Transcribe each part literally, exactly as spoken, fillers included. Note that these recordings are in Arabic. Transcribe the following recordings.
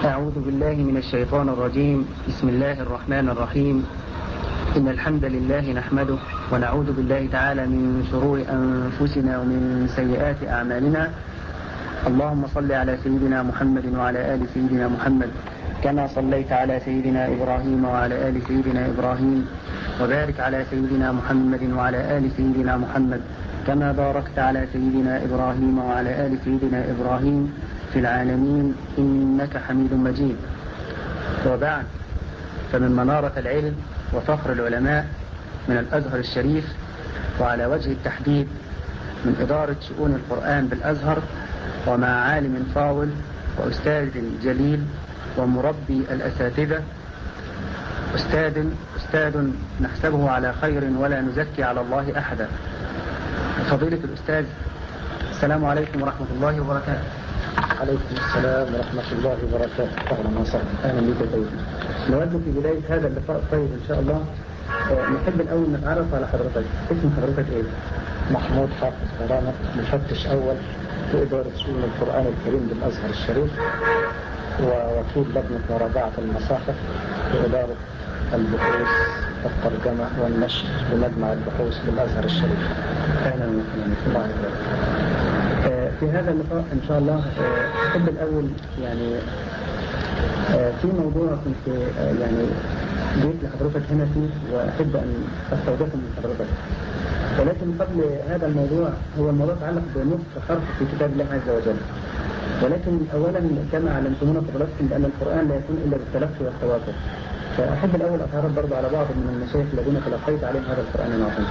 أعوذ بالله من الشيطان الرجيم. بسم الله الرحمن الرحيم. إن الحمد لله نحمده ونعوذ بالله تعالى من شرور أنفسنا ومن سيئات أعمالنا. اللهم صل على سيدنا محمد وعلى آل سيدنا محمد كما صليت على سيدنا إبراهيم وعلى آل سيدنا إبراهيم، وبارك على سيدنا محمد وعلى آل سيدنا محمد كما باركت على سيدنا إبراهيم وعلى آل سيدنا إبراهيم في العالمين إنك حميد مجيد. وبعد، فمن منارة العلم وفخر العلماء من الأزهر الشريف، وعلى وجه التحديد من إدارة شؤون القرآن بالأزهر، ومع عالم فاضل وأستاذ جليل ومربي الأساتذة، أستاذ أستاذ نحسبه على خير ولا نزكي على الله أحدا، فضيلة الأستاذ. السلام عليكم ورحمة الله وبركاته. عليكم السلام ورحمة الله وبركاته. أهلا وسهلا. أهلا بك سيدي. نود في بداية هذا اللقاء الطيب إن شاء الله نحب الأول نتعرف على حضرتك. اسم حضرتك إيه؟ محمود حافظ برامة، مفتش أول في إدارة شؤون القرآن الكريم بالأزهر الشريف، ووكيل لجنة مراجعة المصاحف في إدارة البحوث والترجمة والنشر بمجمع البحوث بالأزهر الشريف. أهلا وسهلا. في هذا اللقاء إن شاء الله أحب الأول يعني في موضوع كنت يعني جيت لحضرتك هنا فيه وأحب أن أستوضحه من حضرتك، ولكن قبل هذا الموضوع هو الموضوع يتعلق بنصف حرف في كتاب الله عز وجل. ولكن أولا كما علمتمونا فضلتكم بأن القرآن لا يكون إلا بالتلقي والتواتر، فأحب الأول أتعرف برضه على بعض من المشايخ الذين تلقيت عليهم هذا القرآن العظيم.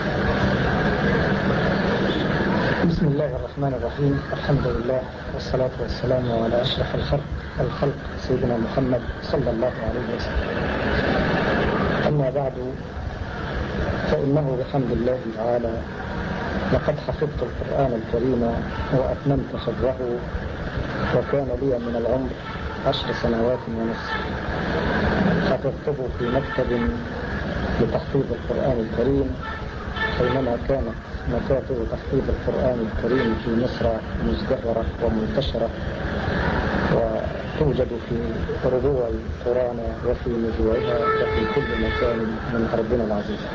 بسم الله الرحمن الرحيم. الحمد لله والصلاة والسلام على أشرف الخلق الخلق سيدنا محمد صلى الله عليه وسلم. أما بعد، فإنه بحمد الله تعالى لقد حفظت القرآن الكريم وأتممت حفظه، وكان لي من العمر عشر سنوات ونصف. حفظته في مكتب لتحفيظ القرآن الكريم حينما كانت مكاتب تحفيظ القرآن الكريم في مصر مزدهرة ومنتشرة، وتوجد في ربوع قرانا وفي نجوعها وفي كل مكان من أرضنا العزيزة.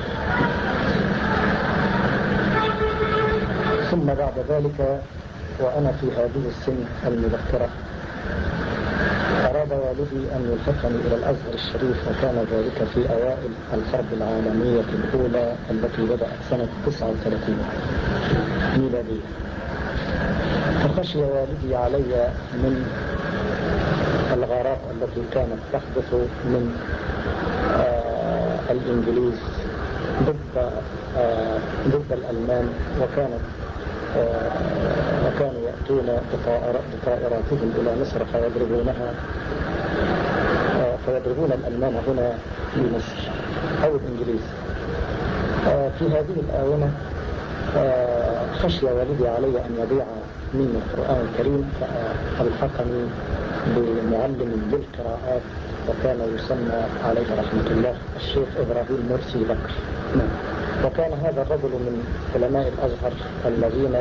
ثم بعد ذلك وأنا في هذه السن المبكرة أراد والدي أن يلحقني إلى الأزهر الشريف، وكان ذلك في أوائل الحرب العالمية الأولى التي بدأت سنة تسعة وثلاثين ميلادية. فخشي والدي علي من الغارات التي كانت تحدث من آه الإنجليز ضد آه ضد الألمان، وكانت آه وكانوا يأتون بطائراتهم إلى مصر فيضربونها آه فيضربون الألمان هنا في مصر أو الإنجليز. آه في هذه الآونة آه خشي والدي علي أن يضيع مني القرآن الكريم، فألحقني بمعلم للقراءات وكان يسمى عليه رحمة الله الشيخ إبراهيم مرسي بكر. وكان هذا الرجل من علماء الأزهر الذين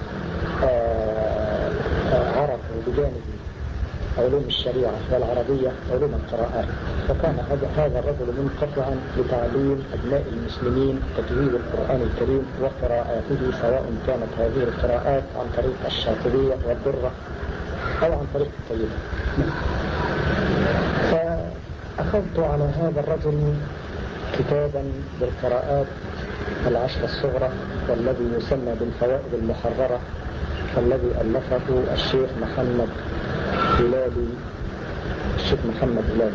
آه آه عرفوا بجانب علوم الشريعة والعربية علوم القراءات، وكان هذا الرجل منقطعا لتعليم أبناء المسلمين تجويد القرآن الكريم وقراءاته، سواء كانت هذه القراءات عن طريق الشاطبية والدرة أو عن طريق الطيبة. فأخذت على هذا الرجل كتابا بالقراءات العشر الصغرى والذي يسمى بالفوائد المحررة، الذي ألفه الشيخ محمد هلالي الشيخ محمد هلالي.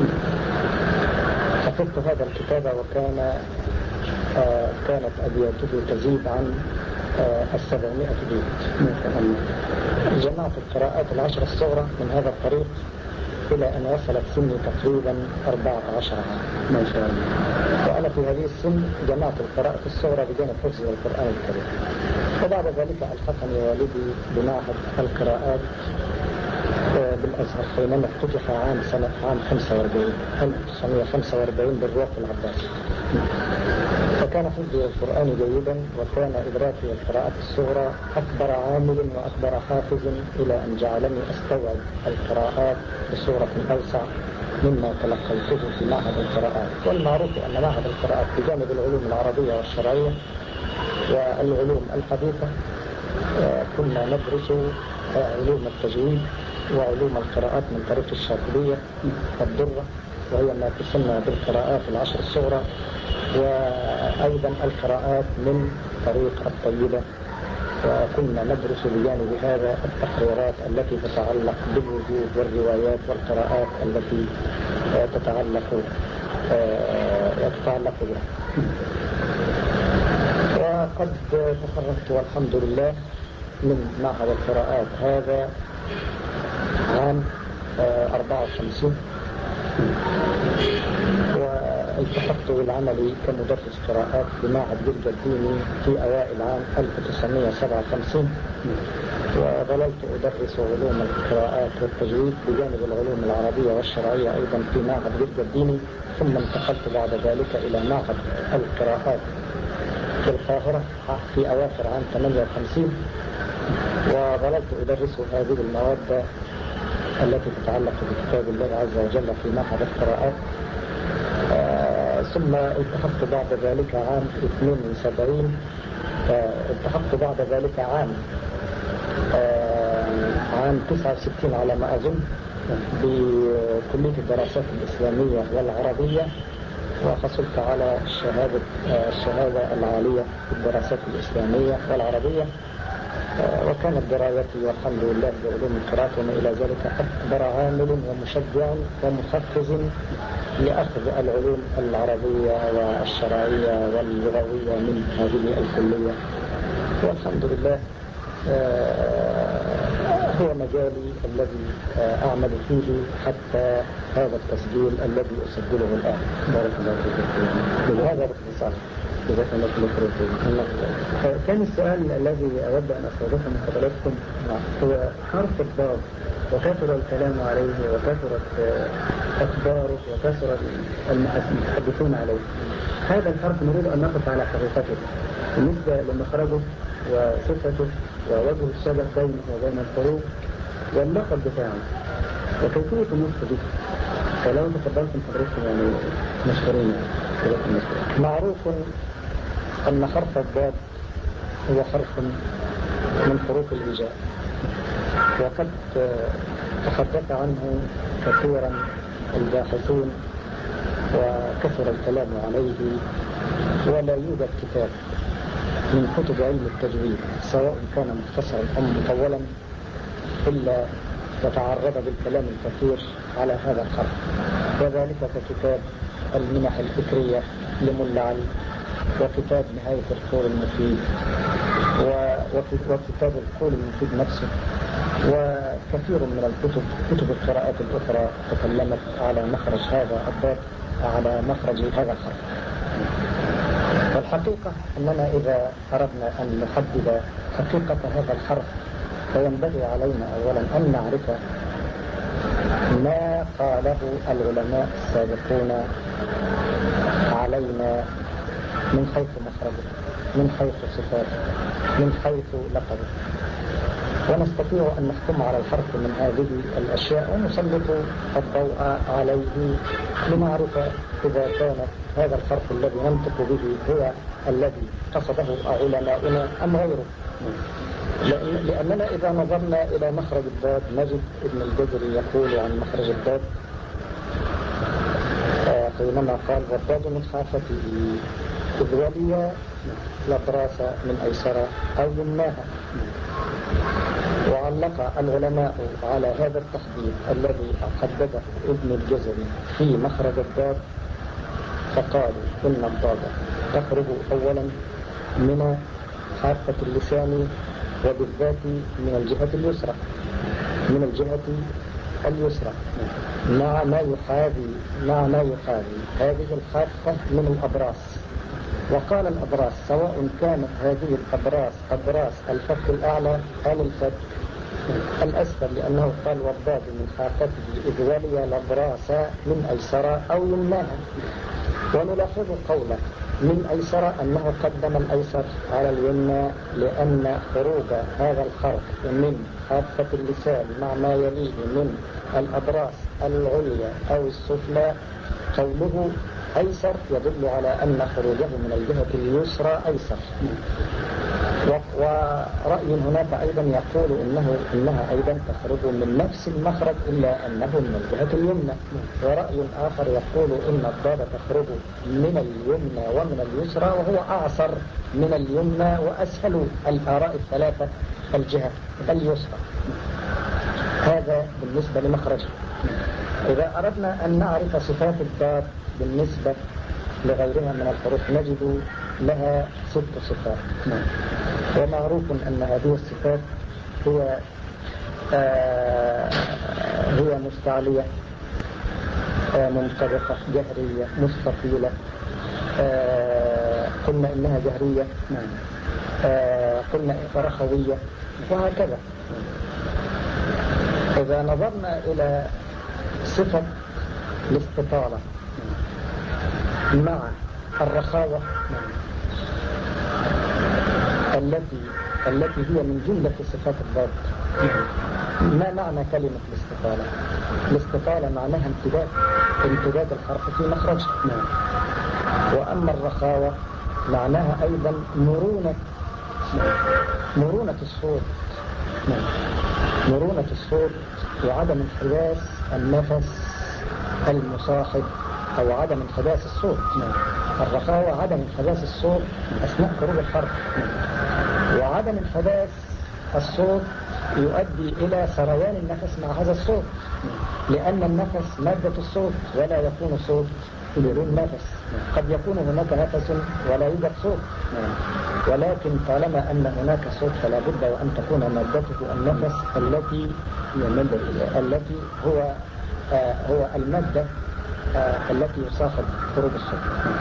حفظت هذا الكتاب وكان آه كانت أبياته تزيد عن آه السبعمائة بيت. جمعت القراءات العشر الصغرى من هذا الطريق إلى أن وصلت سني تقريبا أربعة عشر عام. ما شاء الله. وأنا في هذه السن جمعت القراءة الصغرى بجانب حفظ القرآن الكريم. وبعد ذلك ألحقني والدي بمعهد القراءات الأزهر حينما افتتح عام سنة عام خمسة وأربعين ألف وتسعمائة وخمسة وأربعين بالروح العباسي. فكان حفظي القرآن جيدا، وكان إدراكي القراءات الصغرى أكبر عامل وأكبر حافز إلى أن جعلني أستوعب القراءات بصورة أوسع مما تلقيته في معهد القراءات. والمعروف أن معهد القراءات بجانب العلوم العربية والشرعية والعلوم الحديثة كنا ندرس علوم التجويد وعلوم القراءات من طريق الشاطبية الدرة، وهي ما تسمى بالقراءات العشر الصغرى، وأيضا القراءات من طريق الطيبة. وكنا ندرس بجانب هذا التقريرات التي تتعلق بالوجود والروايات والقراءات التي تتعلق تتعلق بها. وقد تخرجت والحمد لله من معهد القراءات هذا عام أربعة وخمسين، والتحقت بالعمل كمدرس قراءات بمعهد جلجة الديني في أوائل عام ألف وتسعمائة وسبعة وخمسين، وظللت أدرس علوم القراءات والتجويد بجانب العلوم العربية والشرعية أيضا في معهد جلجة الديني، ثم انتقلت بعد ذلك إلى معهد القراءات في القاهرة في أواخر عام ثمانية وخمسين، وظللت أدرس هذه المواد التي تتعلق بكتاب الله عز وجل في معهد القراءات. آه ثم التحقت بعد ذلك عام اثنين وسبعين، آه التحقت بعد ذلك عام آه عام تسعة وستين على ما أظن بكلية الدراسات الإسلامية والعربية، وحصلت على الشهادة آه الشهادة العالية في الدراسات الإسلامية والعربية. وكانت درايتي والحمد لله بعلوم القراءات وما إلى ذلك أكبر عامل ومشجع ومحفز لأخذ العلوم العربية والشرعية واللغوية من هذه الكلية. والحمد لله هو مجالي الذي أعمل فيه حتى هذا التسجيل الذي أسجله الآن. بارك الله فيك. هذا باختصار. كان السؤال الذي أود أن أستوضحه من حضراتكم هو حرف الضاد، وكثر الكلام عليه وكثرت أخباره وكثر المتحدثون عليه. هذا الحرف نريد أن نقف على حقيقته بالنسبة لمخرجه وصفته ووجه الشبه بينه وبين الحروف واللقب بتاعه وكيفية النطق به. فلو تفضلتم حضرتكم يعني مشهورين. معروف أن حرف الضاد هو حرف من حروف الهجاء، وقد تحدث عنه كثيرا الباحثون وكثر الكلام عليه، ولا يوجد كتاب من كتب علم التجويد سواء كان مختصرا أو مطولا إلا تتعرض بالكلام الكثير على هذا الحرف، وذلك ككتاب المنح الفكرية لملا علي، وكتاب نهاية القول المفيد، وكتاب القول المفيد نفسه، وكثير من الكتب كتب القراءات الأخرى تكلمت على مخرج هذا الضاد على مخرج هذا الحرف. والحقيقة أننا إذا أردنا أن نحدد حقيقة هذا الحرف فينبغي علينا أولا أن نعرف ما قاله العلماء السابقون علينا من حيث مخرجه، من حيث صفاته، من حيث لقبه، ونستطيع أن نحكم على الحرف من هذه الأشياء ونسلط الضوء عليه لنعرف إذا كان هذا الحرف الذي ننطق به هو الذي قصده علماؤنا أم غيره. لأننا إذا نظرنا إلى مخرج الضاد نجد ابن الجزري يقول عن مخرج الضاد حينما قال والضاد من حافته إذ ولي الأبراس من أيسر أو يمناها. وعلق العلماء على هذا التحديد الذي حدده ابن الجزري في مخرج الضاد، فقالوا إن الضاد تخرج أولا من حافة اللسان وبالذات من الجهة اليسرى من الجهة اليسرى مع ما يحاذي مع ما يحاذي هذه الحافة من الأبراس. وقال الأبراس سواء كانت هذه الأبراس أبراس الفك الأعلى أو الفك الأسفل لأنه قال والضاد من حافته إذ ولي لبراس من أيسر أو يمناها. ونلاحظ قوله من أيسر أنه قدم الأيسر على اليمنى لأن خروج هذا الحرف من حافة اللسان مع ما يليه من الأضراس العليا أو السفلى قوله أيسر يدل على أن خروجه من الجهة اليسرى أيسر. ورأي هناك أيضا يقول إنه إنها أيضا تخرج من نفس المخرج إلا أنه من الجهة اليمنى. ورأي آخر يقول إن الضاد تخرج من اليمنى ومن اليسرى وهو أعصر من اليمنى وأسهل الآراء الثلاثة الجهة اليسرى. هذا بالنسبة لمخرجه. إذا أردنا أن نعرف صفات الضاد بالنسبة لغيرها من الحروف نجد لها ست صفات. ومعروف أن هذه الصفات هي آه هي مستعلية آه منطبقة جهرية مستطيلة. آه قلنا إنها جهرية. آه قلنا رخوية وهكذا. إذا نظرنا إلى صفة الاستطالة مع الرخاوة التي التي هي من جملة صفات الضاد. ما معنى كلمة الاستطالة؟ الاستطالة معناها امتداد امتداد الحرف في مخرجه. وأما الرخاوة معناها أيضا مرونة مرونة الصوت مرونة الصوت وعدم انحباس النفس المصاحب أو عدم انحباس الصوت. الرخاوة عدم انحباس الصوت أثناء خروج الحرف. وعدم انحباس الصوت يؤدي إلى سريان النفس مع هذا الصوت، لأن النفس مادة الصوت ولا يكون صوت بدون نفس. قد يكون هناك نفس ولا يوجد صوت، ولكن طالما أن هناك صوت فلا بد وأن تكون مادته النفس التي التي هو آه هو المادة آه التي يصاحب خروج الصوت.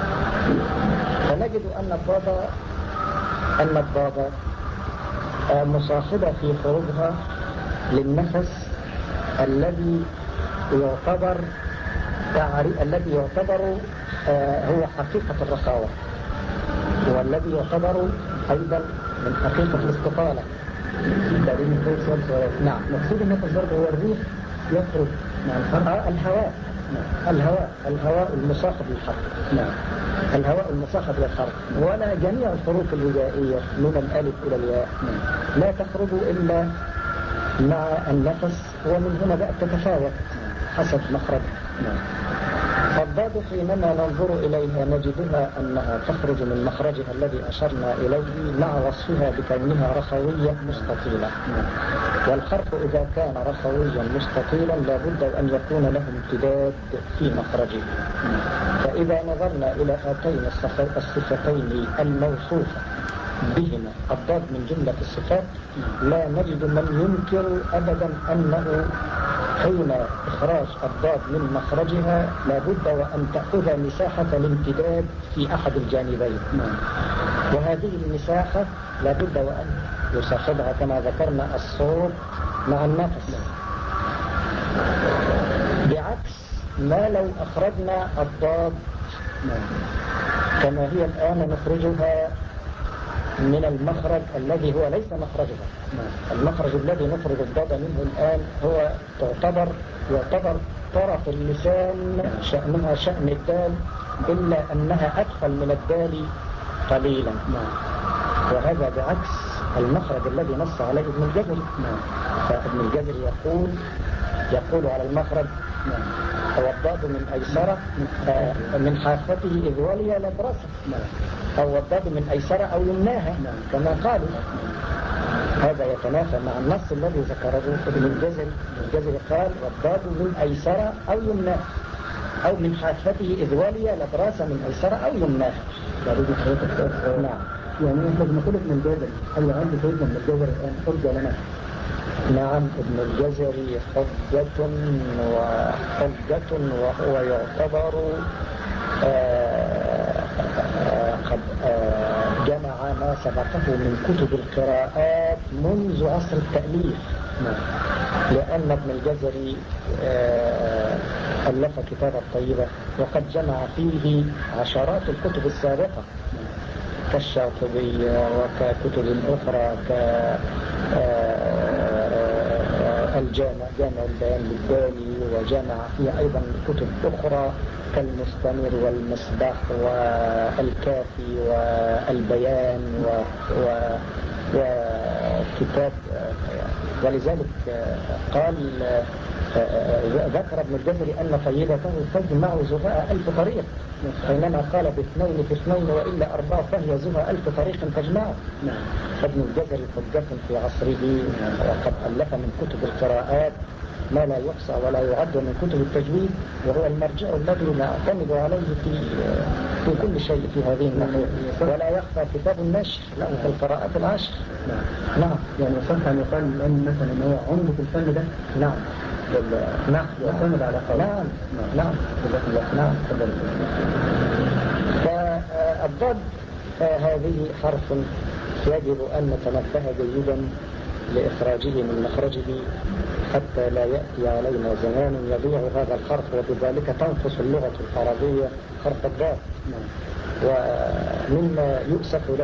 فنجد أن الضاد أن الضاد آه مصاحبة في خروجها للنفس الذي يعتبر الذي يعتبر آه هو حقيقة الرخاوة، والذي يعتبر أيضا من حقيقة الاستطالة. نعم. مقصود النفس برضه هو الريح يخرج مع الحرف. آه الهواء. نعم. الهواء الهواء المصاحب للحرف. نعم. الهواء المصاحب للحرف. ولا جميع الحروف الهجائية من الألف إلى الياء لا تخرج إلا مع النفس، ومن هنا بقى تتفاوت حسب مخرج. نعم. الضاد حينما ننظر إليها نجدها أنها تخرج من مخرجها الذي أشرنا إليه مع وصفها بكونها رخوية مستطيلة. والحرف إذا كان رخويا مستطيلا لابد أن يكون له امتداد في مخرجه. فإذا نظرنا إلى هاتين الصفتين الموصوفة بهما الضاد من جملة الصفات لا نجد من ينكر أبدا أنه حين إخراج الضاد من مخرجها لابد وأن تأخذ مساحة الامتداد في أحد الجانبين. وهذه المساحة لابد وأن يصاحبها كما ذكرنا الصوت مع النفس، بعكس ما لو أخرجنا الضاد كما هي الآن نخرجها من المخرج الذي هو ليس مخرجها. المخرج الذي نخرج الضاد منه الآن هو تعتبر يعتبر طرف اللسان شأنها شأن الدال، إلا أنها أدخل من الدال قليلا. وهذا بعكس المخرج الذي نص عليه ابن الجزري. فابن الجزري يقول يقول على المخرج هو الضاد من أيسرة من حافته إذ ولي لبرسه، أو الضاد من أيسرة أو يمناها كما قالوا. هذا يتنافى مع النص الذي ذكره ابن الجزري. الجزري قال والضاد من أيسرة أو يمناها، أو من حافته إذ ولي لبرسه من أيسرة أو يمناها. نعم. يعني احنا بنقول ابن الجزري هل يعد سيدنا ابن الجزري الآن حجة لنا؟ نعم، ابن الجزري حجة وحجة وهو يعتبر آآ آآ قد آآ جمع ما سبقه من كتب القراءات منذ عصر التأليف. لأن ابن الجزري ألف كتابا طيبة وقد جمع فيه عشرات الكتب السابقة كالشاطبية وككتب أخرى كالجامع جامع البيان للدالي، وجمع فيه أيضا كتب أخرى كالمستمر والمصباح والكافي والبيان و... و... وكتاب، ولذلك قال ذكر ابن الجزري أن طيبته تجمع زهاء ألف طريق، حينما قال باثنين في اثنين وإلا أربعة فهي زهاء ألف طريق تجمع. فابن الجزري حجة في عصره، وقد ألف من كتب القراءات ما لا يحصى ولا يعد من كتب التجويد، وهو المرجع الذي نعتمد عليه في في كل شيء في هذه النحو، ولا يخفى كتاب النشر له في القراءات العشر. نعم نعم يعني صح أن يقال الآن مثلا أن هو عمدة الفن ده. نعم نعم يعتمد على قول. نعم نعم نعم. فالضاد هذه حرف يجب أن نتنبه جيدا لإخراجه من مخرجه حتى لا يأتي علينا زمان يضيع هذا الحرف، وبذلك تنقص اللغة العربية حرف الضاد. ومما يؤسف له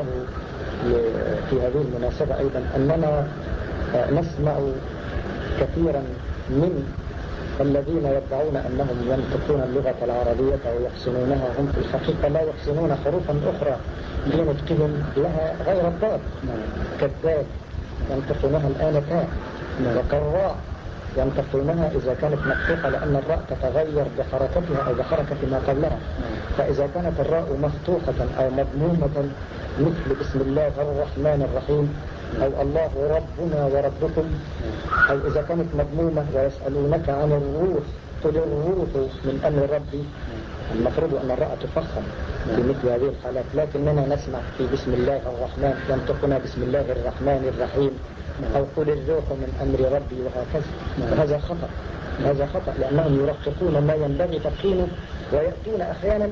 في هذه المناسبة أيضا أننا نسمع كثيرا من الذين يدعون أنهم ينطقون اللغة العربية ويحسنونها، هم في الحقيقة لا يحسنون حروفا أخرى في نطقهم لها غير الضاد، كالدال ينطقونها الآن تاء، وكالراء ينطقونها إذا كانت مفتوحة لأن الراء تتغير بحركتها أو بحركة ما قبلها، فإذا كانت الراء مفتوحة أو مضمومة مثل بسم الله الرحمن الرحيم أو الله ربنا وربكم، أو إذا كانت مضمومة ويسألونك عن الروح قل الروح من أمر ربي، المفروض أن الراء تفخم في مثل هذه الحالات، لكننا نسمع في بسم الله الرحمن ينطقنا بسم الله الرحمن الرحيم أو قل الروح من أمر ربي وهكذا. وهذا خطأ، هذا خطأ لأنهم يرققون ما ينبغي تفخيمه ويأتون أحيانا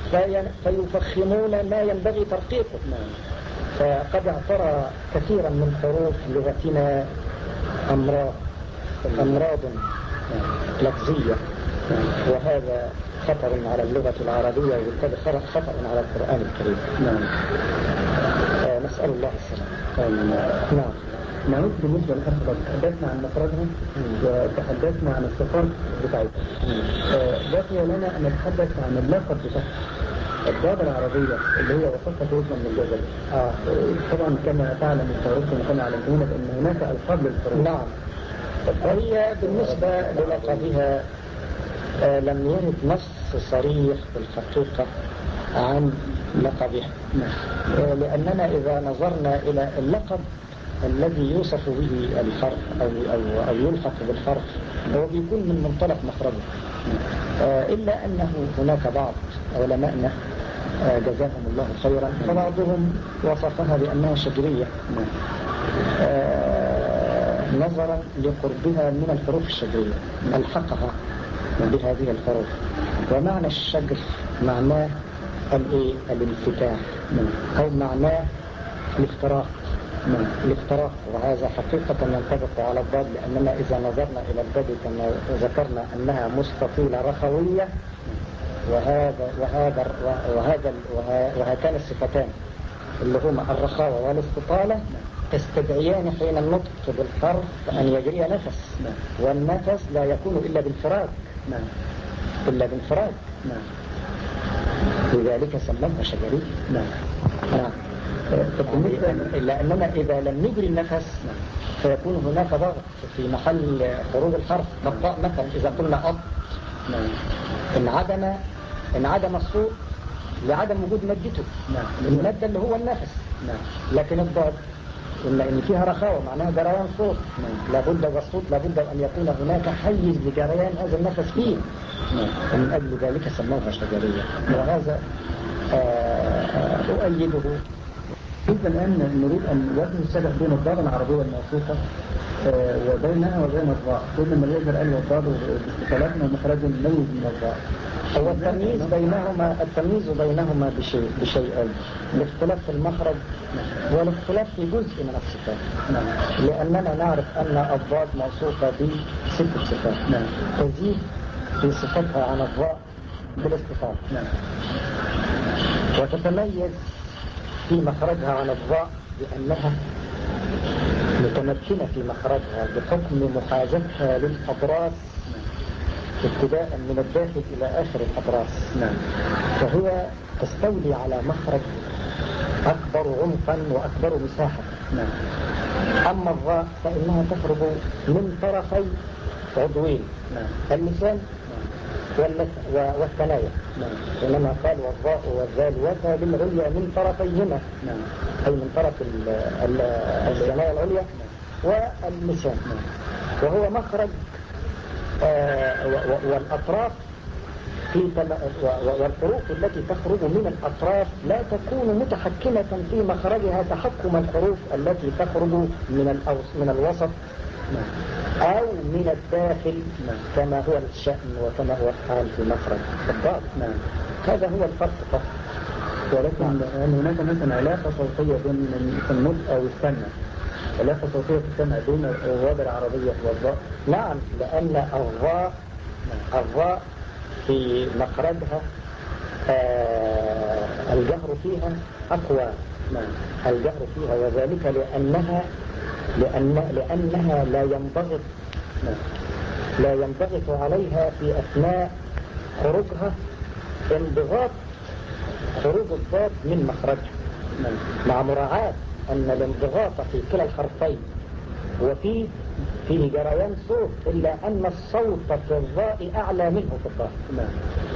فيفخمون ما ينبغي ترقيقه. فقد اعترى كثيرا من حروف لغتنا أمراض أمراض لفظية، وهذا خطر على اللغة العربية وبالتالي خطر على القرآن الكريم. نعم. آه نسأل الله السلامة. نعم. نعود بالنسبة للأخبار، تحدثنا عن مفردهم وتحدثنا عن الصفات بتاعتهم. بقي لنا أن نتحدث عن اللقب بتاعها الضاد العربية اللي هي وصفها في اسم الجزري. آه. طبعا كما تعلم التواريخ وكما علمتونا أن هناك ألقاب للحروف. نعم. هي بالنسبة للقبها آه لم يرد نص صريح في الحقيقة عن لقبها. آه لأننا إذا نظرنا إلى اللقب الذي يوصف به الحرف أو, أو, أو يلحق بالحرف هو بيكون من منطلق مخرجه، آه إلا أنه هناك بعض علماءنا آه جزاهم الله خيرا فبعضهم وصفها بأنها شجرية آه نظرا لقربها من الحروف الشجرية، ألحقها بهذه الحروف. ومعنى الشجر معناه الانفتاح أو معناه الافتراق الافتراق وهذا حقيقة ينطبق على الضاد، لأننا إذا نظرنا إلى الضاد كما ذكرنا أنها مستطيلة رخوية، وهذا وهذا وهذا وهاتان الصفتان اللي هما الرخاوة والاستطالة تستدعيان حين النطق بالحرف أن يجري نفس، والنفس لا يكون إلا بالفراغ إلا بالفراغ لذلك سموها شجرية. نعم. إلا أننا إذا لم نجري النفس فيكون هناك ضغط في محل خروج الحرف. الضاء مثلا إذا قلنا أب انعدم انعدم الصوت لعدم وجود مادته، المادة اللي هو النفس. لكن الضاد قلنا إن فيها رخاوة معناها جريان صوت، لابد والصوت لابد أن يكون هناك حيز لجريان هذا النفس فيه، ومن أجل ذلك سموها شجرية. وهذا أؤيده كيف الآن نريد أن نوجه الشبه بين الضاد العربية الموثوقة آه وبينها وبين الضاء، كيف ما يقدر أن الضاد باستقلالنا ومخرج مميز من الضاء؟ هو التمييز بينهما التمييز بينهما بشيء بشيئين، الاختلاف في المخرج والاختلاف في جزء من الصفات. نعم. لأننا نعرف أن الضاد موصوفة بست صفات، نعم. تزيد في صفتها عن الضاء بالاستفاضة. نعم. وتتميز في مخرجها عن الضاء بأنها متمكنة في مخرجها بحكم محاذتها للأضراس ابتداء من الداخل إلى آخر الأضراس. نعم. فهي تستولي على مخرج أكبر عمقا وأكبر مساحة. نعم. أما الضاء فإنها تخرج من طرفي عضوين، نعم. اللسان والثنايا. نعم. إنما قال والضاء والذال وتا بالعليا من طرفيهما، نعم. أي من طرف الثنايا العليا واللسان. نعم. وهو مخرج آه والأطراف في والحروف التي تخرج من الأطراف لا تكون متحكمة في مخرجها تحكم الحروف التي تخرج من من الوسط أو من الداخل كما هو الشأن وكما هو الحال في مخرج الضاد. هذا هو الفرق فقط. ولكن هناك مثلا علاقة صوتية بين النطق أو السمع، علاقة صوتية في السمع بين الضاد العربية والضاء. نعم، لأن الضاء الضاء في مخرجها آه الجهر فيها أقوى. نعم. الجهر فيها وذلك لأنها لأن لأنها لا ينضغط نعم. لا ينضغط عليها في أثناء خروجها انضغاط خروج الضاد من مخرجها. نعم. مع مراعاة أن الانضغاط في كلا الحرفين وفي فيه جريان صوت، إلا أن الصوت في الضاء أعلى منه في الضاد. نعم.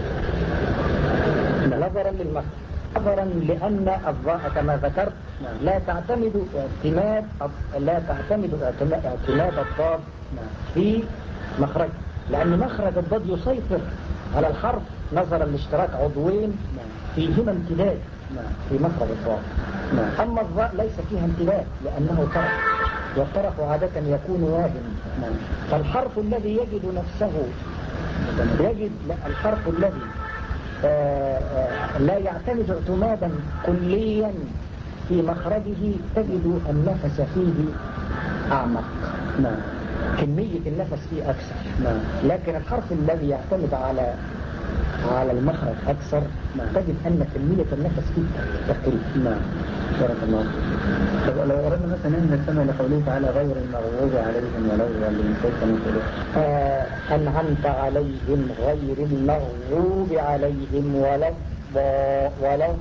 نظرا للمخرج، نظرا لأن الضاء كما ذكرت لا تعتمد اعتماد لا تعتمد اعتماد, اعتماد الضاد في مخرج، لأن مخرج الضاد يسيطر على الحرف نظرا لاشتراك عضوين فيهما امتداد في مخرج الضاد. أما الضاء ليس فيها امتداد لأنه طرف، والطرف عادة يكون واهم. فالحرف الذي يجد نفسه يجد الحرف الذي آآ آآ لا يعتمد اعتمادا كليا في مخرجه تجد النفس فيه أعمق. نعم. كمية النفس فيه أكثر. نعم. لكن الحرف الذي يعتمد على على المخرج أكثر تجد أن كمية النفس فيه تقل. نعم. بارك الله. طب لو أردنا مثلا أن نستمع لقوله تعالى غير المغضوب عليهم ولا الضالين كيف نقول؟ أنعمت عليهم غير المغضوب عليهم ولا ولا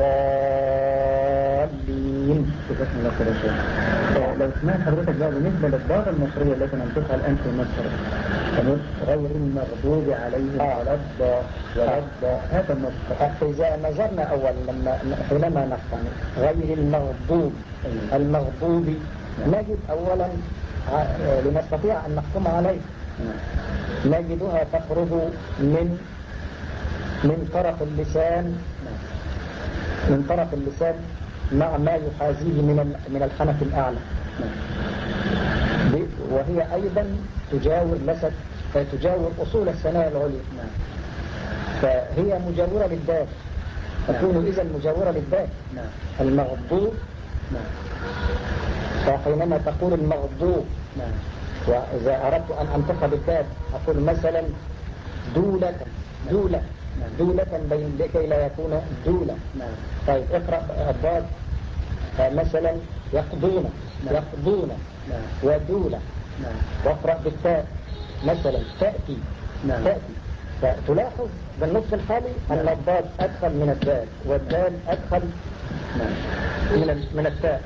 الضالين. كيف نقول شيء؟ لو سمعت حضرتك بقى بالنسبة للضاد المصرية التي ننطقها الآن في مصر تقول غير المغضوب عليهم ولا الضالين ولا الضالين، هذا النطق. إذا نظرنا أول لما حينما نقول غير المغضوب المغضوب نجد أولا لنستطيع أن نحكم عليه نجدها تخرج من من طرف اللسان من طرف اللسان مع ما يحاذيه من من الحنك الأعلى، وهي أيضا تجاور لست تجاور أصول الثنايا العليا، فهي مجاورة للدال، تكون إذا مجاورة للدال. المغضوب فحينما تقول المغضوب وإذا أردت أن أنطق بالدال أقول مثلا دولة دولة دولة بين لكي لا يكون دولة. طيب اقرأ الضاد مثلا يقضون يقضون ودولة، واقرأ بالتاء مثلا تأتي تأتي. فتلاحظ بالنص الحالي أن الضاد أدخل من الدال والدال أدخل من من التاء،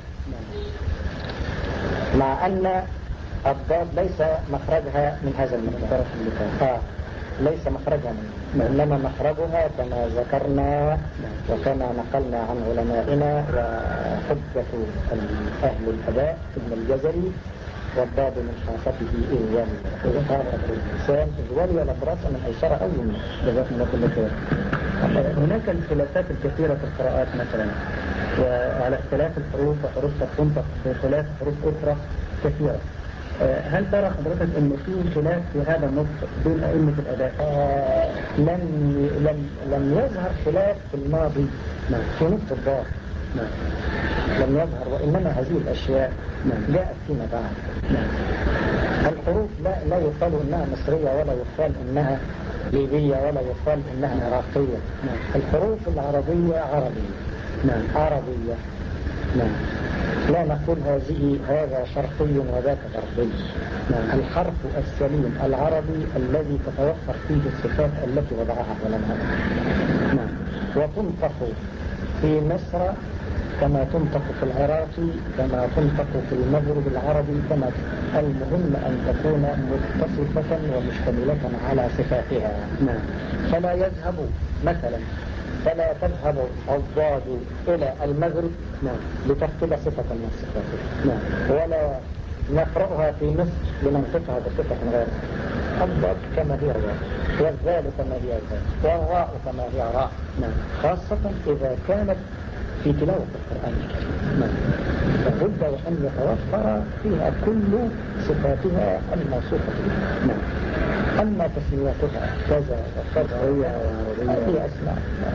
مع أن الضاد ليس مخرجها من هذا المكان. آه. ليس مخرجها منه، إنما مخرجها كما ذكرنا وكما نقلنا عن علمائنا وحجة أهل الأداء ابن الجزري والضاد من حافته إذ ولي إذ حافة الإنسان إذ ولي الأبراس من أيسر أول منه. جزاكم الله كل خير. هناك الخلافات الكثيرة في القراءات مثلا، وعلى اختلاف الحروف وحروف تنطق بخلاف حروف أخرى كثيرة. هل ترى حضرتك أن في خلاف في هذا النطق بين أئمة الأداء؟ آه لم لم لم يظهر خلاف في الماضي نعم. في نطق الضاد نعم. لم يظهر، وإنما هذه الأشياء نعم. جاءت فيما بعد نعم. الحروف لا لا يقال إنها مصرية ولا يقال إنها ليبية ولا يقال إنها نعم. عراقية نعم. الحروف العربية عربية نعم. عربية نعم. لا نقول هذه هذا شرقي وذاك غربي نعم. الحرف السليم العربي الذي تتوفر فيه الصفات التي وضعها علماء نعم. وتنطق في مصر كما تنطق في العراق كما تنطق في المغرب العربي، كما المهم أن تكون متصفة ومشتملة على صفاتها نعم. فلا يذهب مثلا فلا تذهب الضاد إلى المغرب نعم. لتفقد صفة من صفاتها نعم. ولا نقرأها في مصر لننطقها بصفة غيرها. الضاد كما هي الضاد، والذال كما هي الذال، والراء كما هي راء نعم. خاصة إذا كانت في تلاوة القرآن الكريم نعم. لابد وأن يتوفر فيها كل صفاتها الموصوفة بها نعم. أما تسميتها كذا وكذا هذه أسماء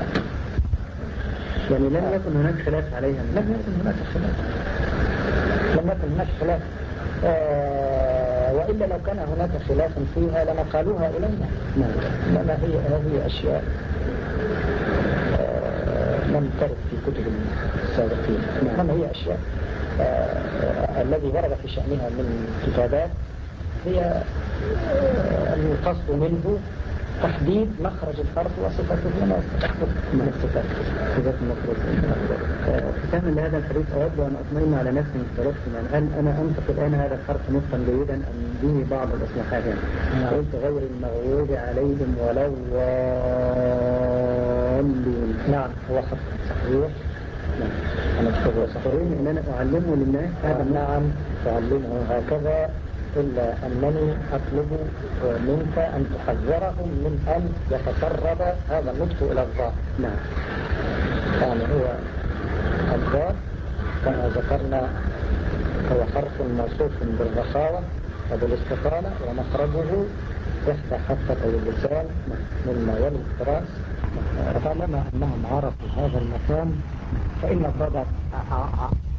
يعني لم يكن هناك خلاف عليها. لم يكن هناك خلاف لم يكن هناك خلاف آه وإلا لو كان هناك خلاف فيها لنقالوها إلينا نعم. إنما هي هذه أشياء آه لم ترد في كتب السابقين نعم. إنما هي أشياء آه الذي ورد في شأنها من كتابات هي آه القصد منه تحديد مخرج الحرف وصفته وما يستحقه من الصفات صفات المخرج. ختاما لهذا الحديث أود أن أطمئن على نفسي من حضرتكم، يعني هل أنا أنطق الآن هذا الحرف نطقا جيدا أم به بعض الإصلاحات؟ يعني قلت غير المغضوب عليهم ولا الضالين نعم هو خط صحيح نعم. أنا أتفضل صحيح إن أنا أعلمه للناس هذا نعم تعلمه هكذا، إلا أنني أطلب منك أن تحذرهم من أن يتسرب هذا النطق إلى الضاد نعم. يعني هو الضاد كما ذكرنا هو حرف موصوف بالرخاوة وبالاستقامة، ومخرجه إحدى حفتي اللسان مما يلي الفراس. طالما أنهم عرفوا هذا المكان فإن الضاد